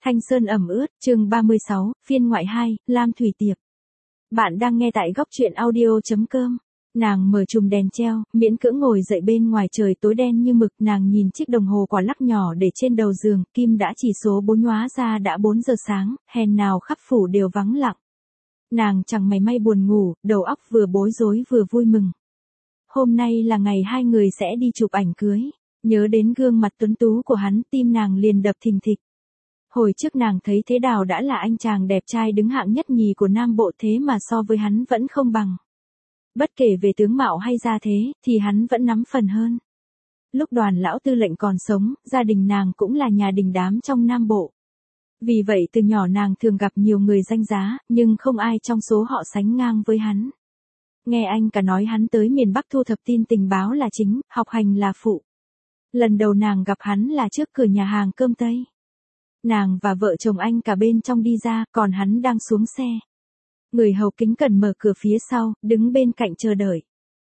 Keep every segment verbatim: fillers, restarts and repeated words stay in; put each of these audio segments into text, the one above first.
Thanh Sơn ẩm ướt, chương ba mươi sáu, phiên ngoại hai, Lam Thủy Tiệp. Bạn đang nghe tại góc truyện audio.com. Nàng mở chùm đèn treo, miễn cưỡng ngồi dậy bên ngoài trời tối đen như mực, nàng nhìn chiếc đồng hồ quả lắc nhỏ để trên đầu giường, kim đã chỉ số bốn nhóa ra đã bốn giờ sáng, hèn nào khắp phủ đều vắng lặng. Nàng chẳng mảy may buồn ngủ, đầu óc vừa bối rối vừa vui mừng. Hôm nay là ngày hai người sẽ đi chụp ảnh cưới, nhớ đến gương mặt tuấn tú của hắn, tim nàng liền đập thình thịch. Hồi trước nàng thấy Thế Đào đã là anh chàng đẹp trai đứng hạng nhất nhì của Nam Bộ, thế mà so với hắn vẫn không bằng. Bất kể về tướng mạo hay gia thế, thì hắn vẫn nắm phần hơn. Lúc Đoàn lão tư lệnh còn sống, gia đình nàng cũng là nhà đình đám trong Nam Bộ. Vì vậy từ nhỏ nàng thường gặp nhiều người danh giá, nhưng không ai trong số họ sánh ngang với hắn. Nghe anh cả nói hắn tới miền Bắc thu thập tin tình báo là chính, học hành là phụ. Lần đầu nàng gặp hắn là trước cửa nhà hàng cơm Tây. Nàng và vợ chồng anh cả bên trong đi ra, còn hắn đang xuống xe. Người hầu kính cẩn mở cửa phía sau, đứng bên cạnh chờ đợi.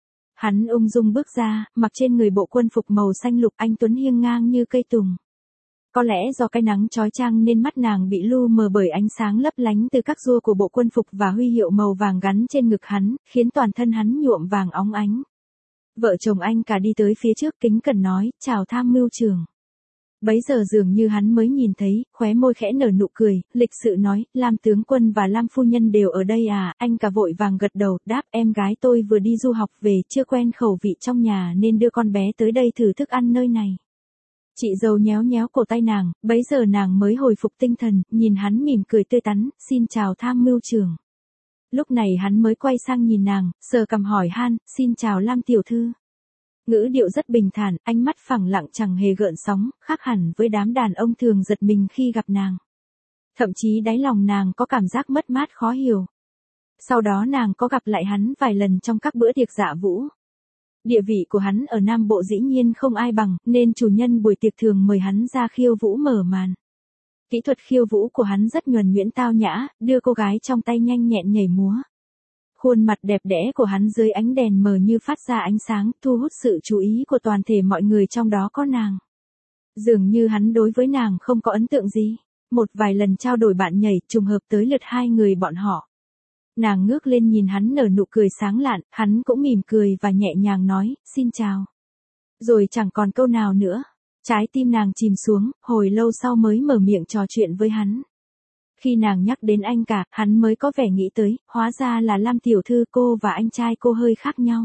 Hắn ung dung bước ra, mặc trên người bộ quân phục màu xanh lục, anh tuấn hiên ngang như cây tùng. Có lẽ do cái nắng chói chang nên mắt nàng bị lu mờ bởi ánh sáng lấp lánh từ các rua của bộ quân phục và huy hiệu màu vàng gắn trên ngực hắn, khiến toàn thân hắn nhuộm vàng óng ánh. Vợ chồng anh cả đi tới phía trước, kính cẩn nói, chào tham mưu trưởng. Bấy giờ dường như hắn mới nhìn thấy, khóe môi khẽ nở nụ cười, lịch sự nói, Lam tướng quân và Lam phu nhân đều ở đây à, anh cả vội vàng gật đầu, đáp, em gái tôi vừa đi du học về, chưa quen khẩu vị trong nhà nên đưa con bé tới đây thử thức ăn nơi này. Chị dâu nhéo nhéo cổ tay nàng, bấy giờ nàng mới hồi phục tinh thần, nhìn hắn mỉm cười tươi tắn, xin chào tham mưu trưởng. Lúc này hắn mới quay sang nhìn nàng, sờ cằm hỏi han, xin chào Lam tiểu thư. Ngữ điệu rất bình thản, ánh mắt phẳng lặng chẳng hề gợn sóng, khác hẳn với đám đàn ông thường giật mình khi gặp nàng. Thậm chí đáy lòng nàng có cảm giác mất mát khó hiểu. Sau đó nàng có gặp lại hắn vài lần trong các bữa tiệc dạ vũ. Địa vị của hắn ở Nam Bộ dĩ nhiên không ai bằng, nên chủ nhân buổi tiệc thường mời hắn ra khiêu vũ mở màn. Kỹ thuật khiêu vũ của hắn rất nhuần nhuyễn tao nhã, đưa cô gái trong tay nhanh nhẹn nhảy múa. Khuôn mặt đẹp đẽ của hắn dưới ánh đèn mờ như phát ra ánh sáng, thu hút sự chú ý của toàn thể mọi người, trong đó có nàng. Dường như hắn đối với nàng không có ấn tượng gì. Một vài lần trao đổi bạn nhảy, trùng hợp tới lượt hai người bọn họ. Nàng ngước lên nhìn hắn nở nụ cười sáng lạn, hắn cũng mỉm cười và nhẹ nhàng nói, xin chào. Rồi chẳng còn câu nào nữa. Trái tim nàng chìm xuống, hồi lâu sau mới mở miệng trò chuyện với hắn. Khi nàng nhắc đến anh cả, hắn mới có vẻ nghĩ tới, hóa ra là Lam tiểu thư, cô và anh trai cô hơi khác nhau.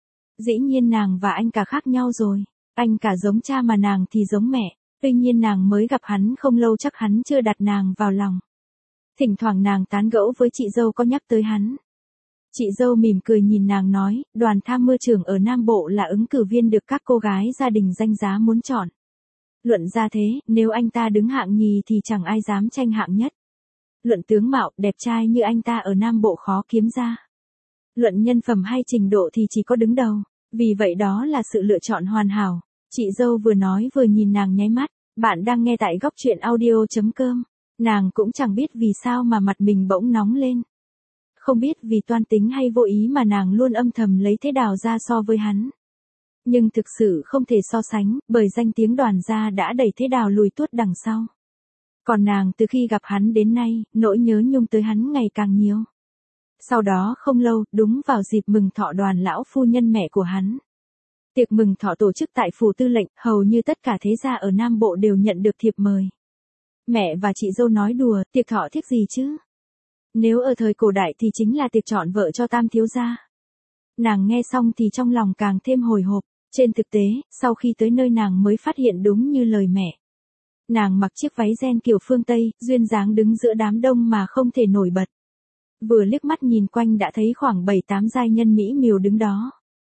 Dĩ nhiên nàng và anh cả khác nhau rồi. Anh cả giống cha mà nàng thì giống mẹ. Tuy nhiên nàng mới gặp hắn không lâu, chắc hắn chưa đặt nàng vào lòng. Thỉnh thoảng nàng tán gẫu với chị dâu có nhắc tới hắn. Chị dâu mỉm cười nhìn nàng nói, Đoàn tham mưu trưởng ở Nam Bộ là ứng cử viên được các cô gái gia đình danh giá muốn chọn. Luận ra thế, nếu anh ta đứng hạng nhì thì chẳng ai dám tranh hạng nhất. Luận tướng mạo, đẹp trai như anh ta ở Nam Bộ khó kiếm ra. Luận nhân phẩm hay trình độ thì chỉ có đứng đầu. Vì vậy đó là sự lựa chọn hoàn hảo. Chị dâu vừa nói vừa nhìn nàng nháy mắt. Bạn đang nghe tại góc truyện audio.com. Nàng cũng chẳng biết vì sao mà mặt mình bỗng nóng lên. Không biết vì toan tính hay vô ý mà nàng luôn âm thầm lấy Thế Đào ra so với hắn. Nhưng thực sự không thể so sánh, bởi danh tiếng Đoàn gia đã đẩy Thế Đào lùi tuốt đằng sau. Còn nàng từ khi gặp hắn đến nay, nỗi nhớ nhung tới hắn ngày càng nhiều. Sau đó không lâu, đúng vào dịp mừng thọ Đoàn lão phu nhân mẹ của hắn. Tiệc mừng thọ tổ chức tại phủ tư lệnh, hầu như tất cả thế gia ở Nam Bộ đều nhận được thiệp mời. Mẹ và chị dâu nói đùa, tiệc thọ thiếc gì chứ? Nếu ở thời cổ đại thì chính là tiệc chọn vợ cho tam thiếu gia. Nàng nghe xong thì trong lòng càng thêm hồi hộp. Trên thực tế, sau khi tới nơi nàng mới phát hiện đúng như lời mẹ. Nàng mặc chiếc váy ren kiểu phương Tây, duyên dáng đứng giữa đám đông mà không thể nổi bật. Vừa liếc mắt nhìn quanh đã thấy khoảng bảy tám giai nhân mỹ miều đứng đó.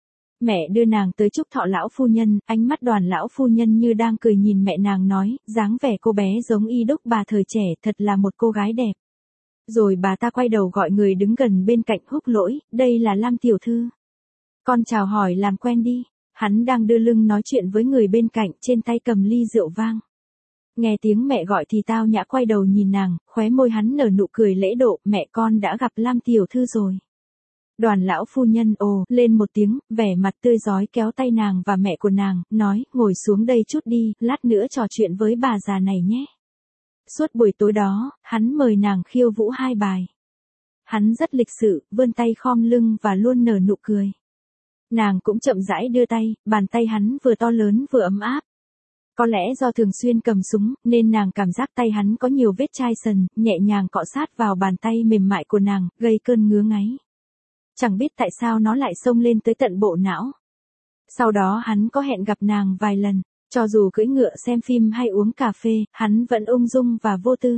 Mẹ đưa nàng tới chúc thọ lão phu nhân, ánh mắt Đoàn lão phu nhân như đang cười nhìn mẹ nàng nói, dáng vẻ cô bé giống y đúc bà thời trẻ, thật là một cô gái đẹp. Rồi bà ta quay đầu gọi người đứng gần bên cạnh, húc lỗi, đây là Lam tiểu thư. Con chào hỏi làm quen đi. Hắn đang đưa lưng nói chuyện với người bên cạnh, trên tay cầm ly rượu vang. Nghe tiếng mẹ gọi thì tao nhã quay đầu nhìn nàng, khóe môi hắn nở nụ cười lễ độ, mẹ con đã gặp Lam tiểu thư rồi. Đoàn lão phu nhân ồ lên một tiếng, vẻ mặt tươi rói kéo tay nàng và mẹ của nàng, nói, ngồi xuống đây chút đi, lát nữa trò chuyện với bà già này nhé. Suốt buổi tối đó, hắn mời nàng khiêu vũ hai bài. Hắn rất lịch sự, vươn tay khom lưng và luôn nở nụ cười. Nàng cũng chậm rãi đưa tay, bàn tay hắn vừa to lớn vừa ấm áp. Có lẽ do thường xuyên cầm súng, nên nàng cảm giác tay hắn có nhiều vết chai sần, nhẹ nhàng cọ sát vào bàn tay mềm mại của nàng, gây cơn ngứa ngáy. Chẳng biết tại sao nó lại xông lên tới tận bộ não. Sau đó hắn có hẹn gặp nàng vài lần, cho dù cưỡi ngựa xem phim hay uống cà phê, hắn vẫn ung dung và vô tư.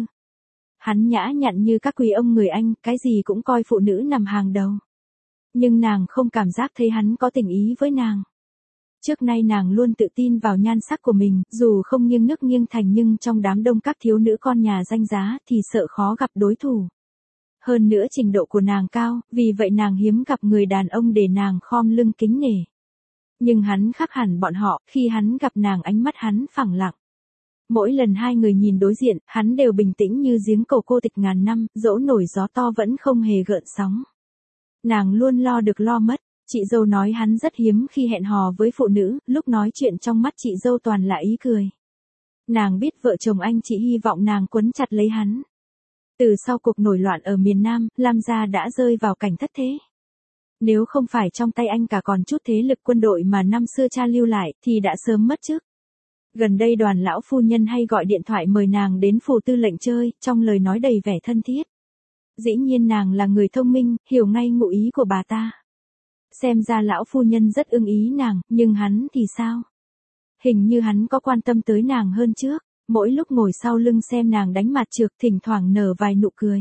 Hắn nhã nhặn như các quý ông người Anh, cái gì cũng coi phụ nữ nằm hàng đầu. Nhưng nàng không cảm giác thấy hắn có tình ý với nàng. Trước nay nàng luôn tự tin vào nhan sắc của mình, dù không nghiêng nước nghiêng thành nhưng trong đám đông các thiếu nữ con nhà danh giá thì sợ khó gặp đối thủ. Hơn nữa trình độ của nàng cao, vì vậy nàng hiếm gặp người đàn ông để nàng khom lưng kính nể. Nhưng hắn khác hẳn bọn họ, khi hắn gặp nàng ánh mắt hắn phẳng lặng. Mỗi lần hai người nhìn đối diện, hắn đều bình tĩnh như giếng cổ cô tịch ngàn năm, dẫu nổi gió to vẫn không hề gợn sóng. Nàng luôn lo được lo mất. Chị dâu nói hắn rất hiếm khi hẹn hò với phụ nữ, lúc nói chuyện trong mắt chị dâu toàn là ý cười. Nàng biết vợ chồng anh chị hy vọng nàng quấn chặt lấy hắn. Từ sau cuộc nổi loạn ở miền Nam, Lam gia đã rơi vào cảnh thất thế. Nếu không phải trong tay anh cả còn chút thế lực quân đội mà năm xưa cha lưu lại, thì đã sớm mất chức. Gần đây Đoàn lão phu nhân hay gọi điện thoại mời nàng đến phủ tư lệnh chơi, trong lời nói đầy vẻ thân thiết. Dĩ nhiên nàng là người thông minh, hiểu ngay ngụ ý của bà ta. Xem ra lão phu nhân rất ưng ý nàng, nhưng hắn thì sao? Hình như hắn có quan tâm tới nàng hơn trước, mỗi lúc ngồi sau lưng xem nàng đánh mặt trược thỉnh thoảng nở vài nụ cười.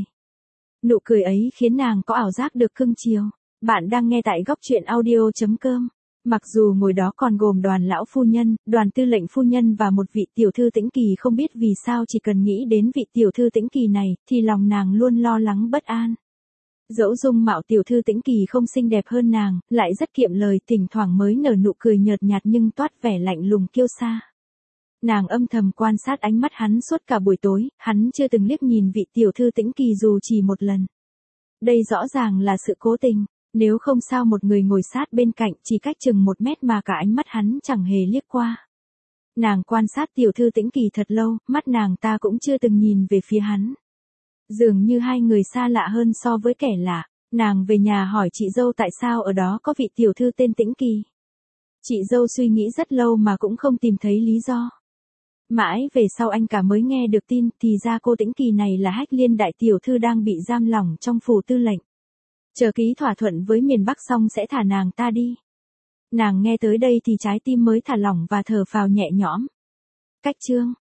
Nụ cười ấy khiến nàng có ảo giác được cưng chiều. Bạn đang nghe tại góc truyện audio chấm com. Mặc dù ngồi đó còn gồm Đoàn lão phu nhân, Đoàn tư lệnh phu nhân và một vị tiểu thư Tĩnh Kỳ, không biết vì sao chỉ cần nghĩ đến vị tiểu thư Tĩnh Kỳ này, thì lòng nàng luôn lo lắng bất an. Dẫu dung mạo tiểu thư Tĩnh Kỳ không xinh đẹp hơn nàng, lại rất kiệm lời, thỉnh thoảng mới nở nụ cười nhợt nhạt nhưng toát vẻ lạnh lùng kiêu sa. Nàng âm thầm quan sát ánh mắt hắn suốt cả buổi tối, hắn chưa từng liếc nhìn vị tiểu thư Tĩnh Kỳ dù chỉ một lần. Đây rõ ràng là sự cố tình, nếu không sao một người ngồi sát bên cạnh chỉ cách chừng một mét mà cả ánh mắt hắn chẳng hề liếc qua. Nàng quan sát tiểu thư Tĩnh Kỳ thật lâu, mắt nàng ta cũng chưa từng nhìn về phía hắn. Dường như hai người xa lạ hơn so với kẻ lạ. Nàng về nhà hỏi chị dâu tại sao ở đó có vị tiểu thư tên Tĩnh Kỳ. Chị dâu suy nghĩ rất lâu mà cũng không tìm thấy lý do. Mãi về sau anh cả mới nghe được tin, thì ra cô Tĩnh Kỳ này là Hách Liên đại tiểu thư đang bị giam lỏng trong phủ tư lệnh. Chờ ký thỏa thuận với miền Bắc xong sẽ thả nàng ta đi. Nàng nghe tới đây thì trái tim mới thả lỏng và thở phào nhẹ nhõm. Cách chương